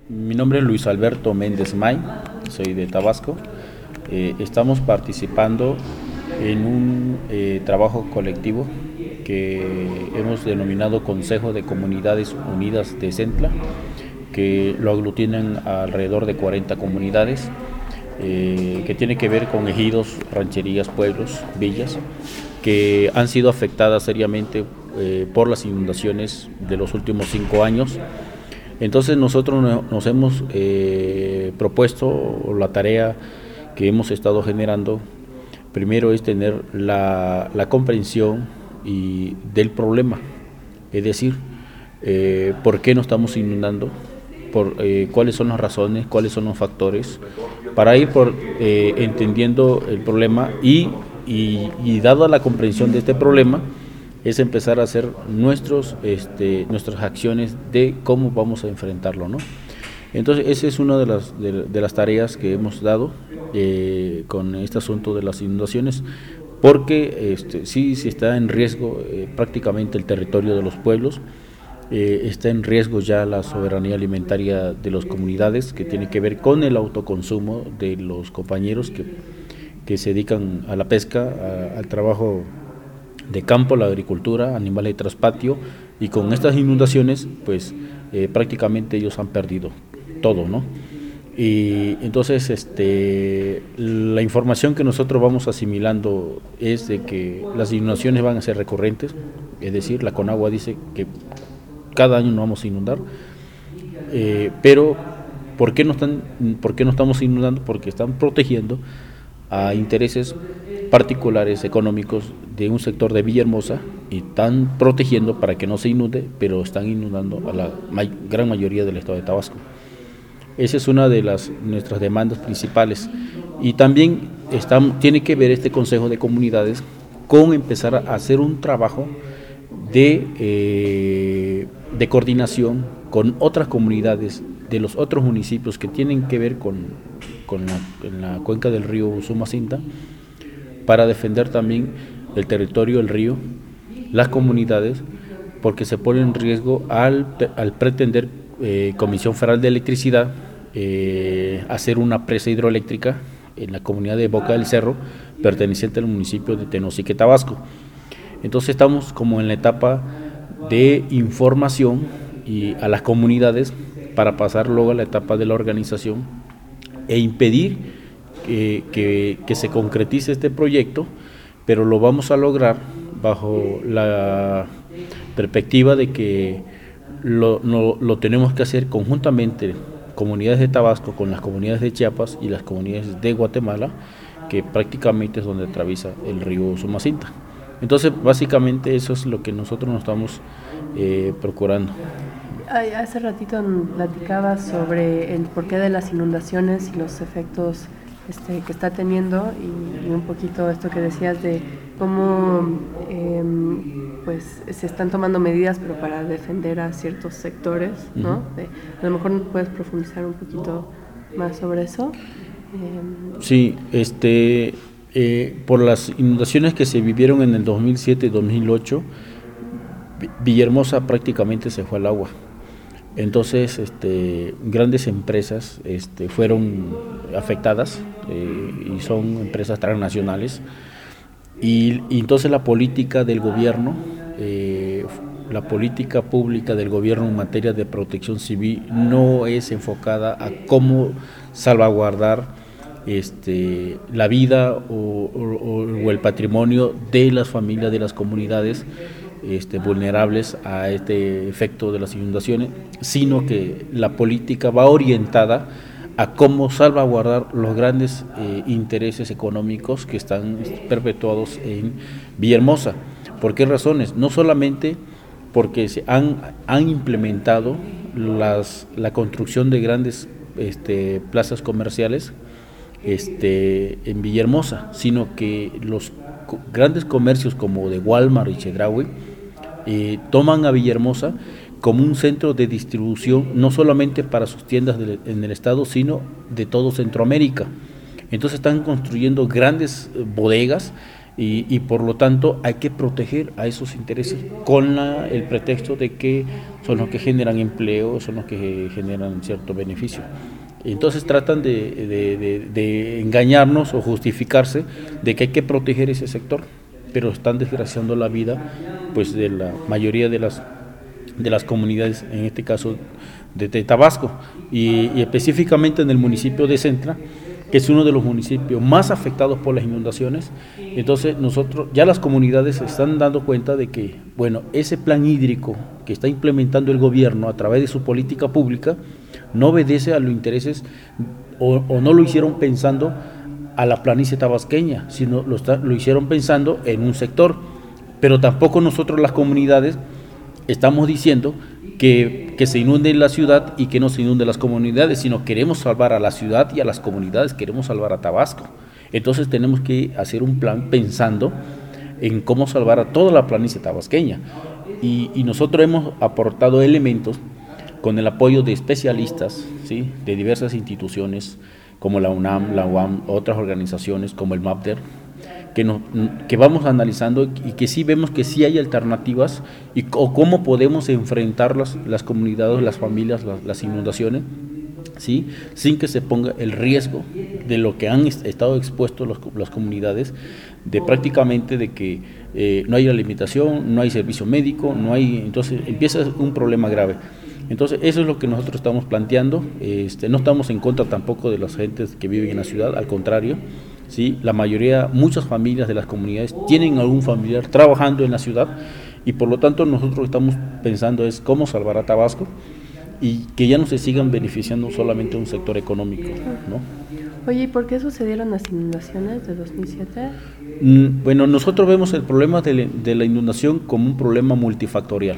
Mi nombre es Luis Alberto Méndez May, soy de Tabasco. Estamos participando en un trabajo colectivo que hemos denominado Consejo de Comunidades Unidas de Centla, que lo aglutinan alrededor de 40 comunidades, que tiene que ver con ejidos, rancherías, pueblos, villas, que han sido afectadas seriamente por las inundaciones de los últimos 5 años. Entonces nosotros nos hemos propuesto la tarea que hemos estado generando. Primero es tener la comprensión del problema, es decir, por qué nos estamos inundando, cuáles son las razones, cuáles son los factores, para ir entendiendo el problema y dada la comprensión de este problema, es empezar a hacer nuestras acciones de cómo vamos a enfrentarlo, ¿no? Entonces, esa es una de las tareas que hemos dado con este asunto de las inundaciones, porque sí está en riesgo prácticamente el territorio de los pueblos, está en riesgo ya la soberanía alimentaria de las comunidades, que tiene que ver con el autoconsumo de los compañeros que se dedican a la pesca, al trabajo de campo, la agricultura, animales de traspatio, y con estas inundaciones pues prácticamente ellos han perdido todo, ¿no? Y entonces la información que nosotros vamos asimilando es de que las inundaciones van a ser recurrentes, es decir, la Conagua dice que cada año nos vamos a inundar, pero ¿por qué no estamos inundando? Porque están protegiendo a intereses particulares económicos de un sector de Villahermosa y están protegiendo para que no se inunde, pero están inundando a la gran mayoría del estado de Tabasco. Esa es una de nuestras demandas principales. Y también tiene que ver este Consejo de Comunidades con empezar a hacer un trabajo de coordinación con otras comunidades de los otros municipios que tienen que ver con la cuenca del río Usumacinta, para defender también el territorio, el río, las comunidades, porque se pone en riesgo al pretender Comisión Federal de Electricidad hacer una presa hidroeléctrica en la comunidad de Boca del Cerro, perteneciente al municipio de Tenosique, Tabasco. Entonces estamos como en la etapa de información y a las comunidades para pasar luego a la etapa de la organización e impedir que se concretice este proyecto, pero lo vamos a lograr bajo la perspectiva de que lo tenemos que hacer conjuntamente, comunidades de Tabasco con las comunidades de Chiapas y las comunidades de Guatemala, que prácticamente es donde atraviesa el río Usumacinta. Entonces, básicamente eso es lo que nosotros nos estamos procurando. Hace ratito platicaba sobre el porqué de las inundaciones y los efectos que está teniendo y un poquito esto que decías de cómo pues se están tomando medidas pero para defender a ciertos sectores, ¿no? A lo mejor puedes profundizar un poquito más sobre eso. Sí, por las inundaciones que se vivieron en el 2007 y 2008, Villahermosa prácticamente se fue al agua. Entonces, grandes empresas fueron afectadas y son empresas transnacionales. Y entonces la política del gobierno, la política pública del gobierno en materia de protección civil no es enfocada a cómo salvaguardar la vida o el patrimonio de las familias, de las comunidades vulnerables a este efecto de las inundaciones, sino que la política va orientada a cómo salvaguardar los grandes intereses económicos que están perpetuados en Villahermosa. ¿Por qué razones? No solamente porque se han implementado la construcción de grandes plazas comerciales en Villahermosa, sino que los grandes comercios como de Walmart y Chedraui toman a Villahermosa como un centro de distribución, no solamente para sus tiendas en el estado, sino de todo Centroamérica. Entonces están construyendo grandes bodegas y por lo tanto hay que proteger a esos intereses con el pretexto de que son los que generan empleo, son los que generan cierto beneficio. Entonces tratan de engañarnos o justificarse de que hay que proteger ese sector, pero están desgraciando la vida pues de la mayoría de las comunidades, en este caso de Tabasco, y específicamente en el municipio de Centra, que es uno de los municipios más afectados por las inundaciones. Entonces nosotros, ya las comunidades se están dando cuenta de que, bueno, ese plan hídrico que está implementando el gobierno a través de su política pública no obedece a los intereses o no lo hicieron pensando a la planicie tabasqueña, sino lo hicieron pensando en un sector. Pero tampoco nosotros las comunidades estamos diciendo que se inunde la ciudad y que no se inunde las comunidades, sino queremos salvar a la ciudad y a las comunidades, queremos salvar a Tabasco. Entonces tenemos que hacer un plan pensando en cómo salvar a toda la planicie tabasqueña. Y nosotros hemos aportado elementos con el apoyo de especialistas, ¿sí?, de diversas instituciones como la UNAM, la UAM, otras organizaciones como el MAPDER, que vamos analizando y que sí vemos que sí hay alternativas o cómo podemos enfrentar las comunidades, las familias, las inundaciones, ¿sí?, sin que se ponga el riesgo de lo que han estado expuestos las comunidades, de prácticamente de que no hay alimentación, no hay servicio médico, entonces empieza un problema grave. Entonces eso es lo que nosotros estamos planteando. No estamos en contra tampoco de las gentes que viven en la ciudad, al contrario, ¿sí? La mayoría, muchas familias de las comunidades tienen algún familiar trabajando en la ciudad y por lo tanto nosotros estamos pensando es cómo salvar a Tabasco y que ya no se sigan beneficiando solamente un sector económico, ¿no? Oye, ¿y por qué sucedieron las inundaciones de 2007? Bueno, nosotros vemos el problema de la inundación como un problema multifactorial.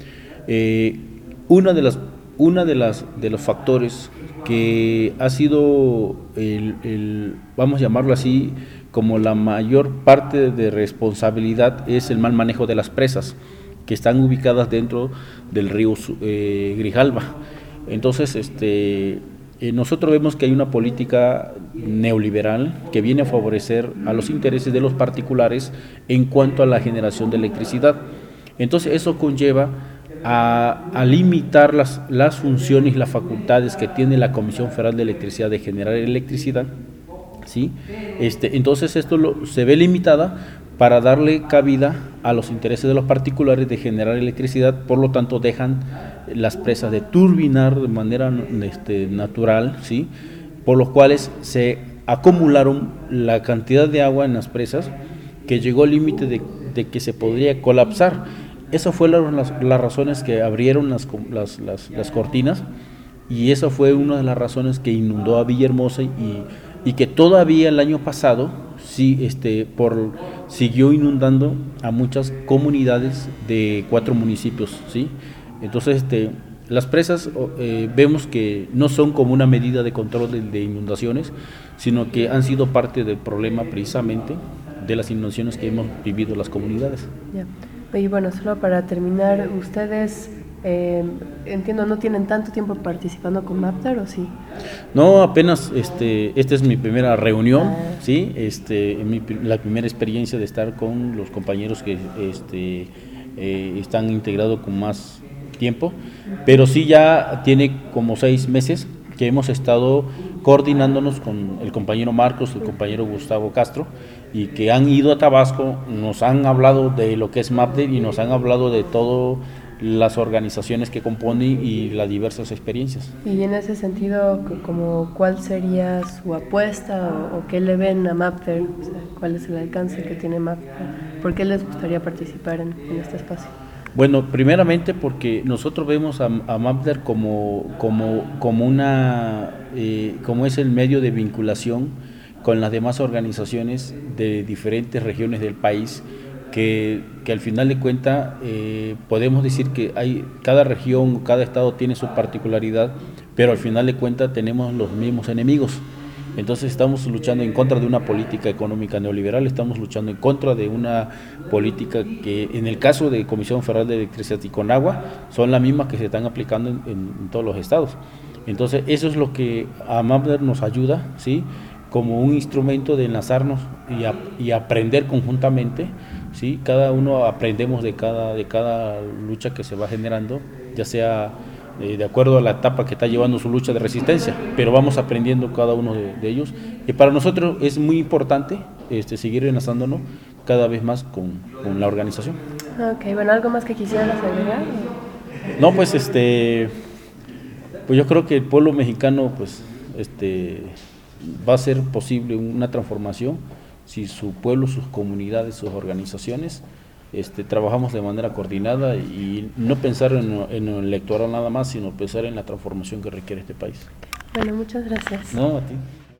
Una de los factores que ha sido vamos a llamarlo así, como la mayor parte de responsabilidad es el mal manejo de las presas que están ubicadas dentro del río Grijalva. Entonces, nosotros vemos que hay una política neoliberal que viene a favorecer a los intereses de los particulares en cuanto a la generación de electricidad. Entonces, eso conlleva a limitar las funciones y las facultades que tiene la Comisión Federal de Electricidad de generar electricidad, ¿sí? Entonces esto se ve limitada para darle cabida a los intereses de los particulares de generar electricidad, por lo tanto dejan las presas de turbinar de manera natural, ¿sí?, por los cuales se acumularon la cantidad de agua en las presas que llegó al límite de que se podría colapsar. Esas fueron las razones que abrieron las cortinas, y esa fue una de las razones que inundó a Villahermosa y que todavía el año pasado sí, siguió inundando a muchas comunidades de 4 municipios, ¿sí? Entonces, las presas vemos que no son como una medida de control de inundaciones, sino que han sido parte del problema precisamente de las inundaciones que hemos vivido las comunidades. Yeah. Y bueno, solo para terminar, ustedes, entiendo, ¿no tienen tanto tiempo participando con MAPDER o sí? No, apenas, esta es mi primera reunión, ¿sí? La primera experiencia de estar con los compañeros que están integrados con más tiempo, pero sí ya tiene como 6 meses que hemos estado coordinándonos con el compañero Marcos, el compañero Gustavo Castro, y que han ido a Tabasco, nos han hablado de lo que es MAPDER y nos han hablado de todas las organizaciones que componen y las diversas experiencias. Y en ese sentido, ¿cuál sería su apuesta o qué le ven a MAPDER? O sea, ¿cuál es el alcance que tiene MAPDER? ¿Por qué les gustaría participar en este espacio? Bueno, primeramente porque nosotros vemos a MAPDER como es el medio de vinculación con las demás organizaciones de diferentes regiones del país, que al final de cuentas podemos decir que cada región, cada estado tiene su particularidad, pero al final de cuentas tenemos los mismos enemigos. Entonces estamos luchando en contra de una política económica neoliberal, estamos luchando en contra de una política que en el caso de Comisión Federal de Electricidad y Conagua son las mismas que se están aplicando en todos los estados. Entonces eso es lo que a MAPDER nos ayuda, ¿sí?, como un instrumento de enlazarnos y aprender conjuntamente, ¿sí? Cada uno aprendemos de cada lucha que se va generando, ya sea de acuerdo a la etapa que está llevando su lucha de resistencia, pero vamos aprendiendo cada uno de ellos, y para nosotros es muy importante seguir enlazándonos cada vez más con la organización. Ok, bueno, ¿algo más que quisieras agregar? No, pues pues yo creo que el pueblo mexicano pues va a ser posible una transformación si su pueblo, sus comunidades, sus organizaciones trabajamos de manera coordinada y no pensar en lo electoral nada más, sino pensar en la transformación que requiere este país. Bueno, muchas gracias. No, a ti.